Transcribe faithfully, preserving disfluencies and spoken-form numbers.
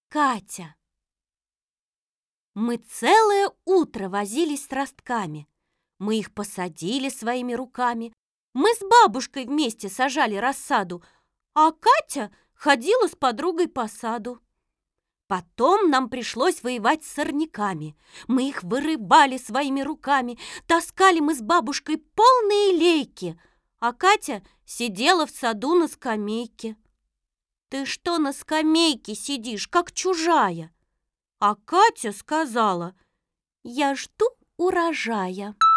Катя. Мы целое утро возились с ростками. Мы их посадили своими руками. Мы с бабушкой вместе сажали рассаду, а Катя ходила с подругой по саду. Потом нам пришлось воевать с сорняками. Мы их вырывали своими руками, таскали мы с бабушкой полные лейки, а Катя сидела в саду на скамейке. «Ты что на скамейке сидишь, как чужая?» А Катя сказала: «Я жду урожая».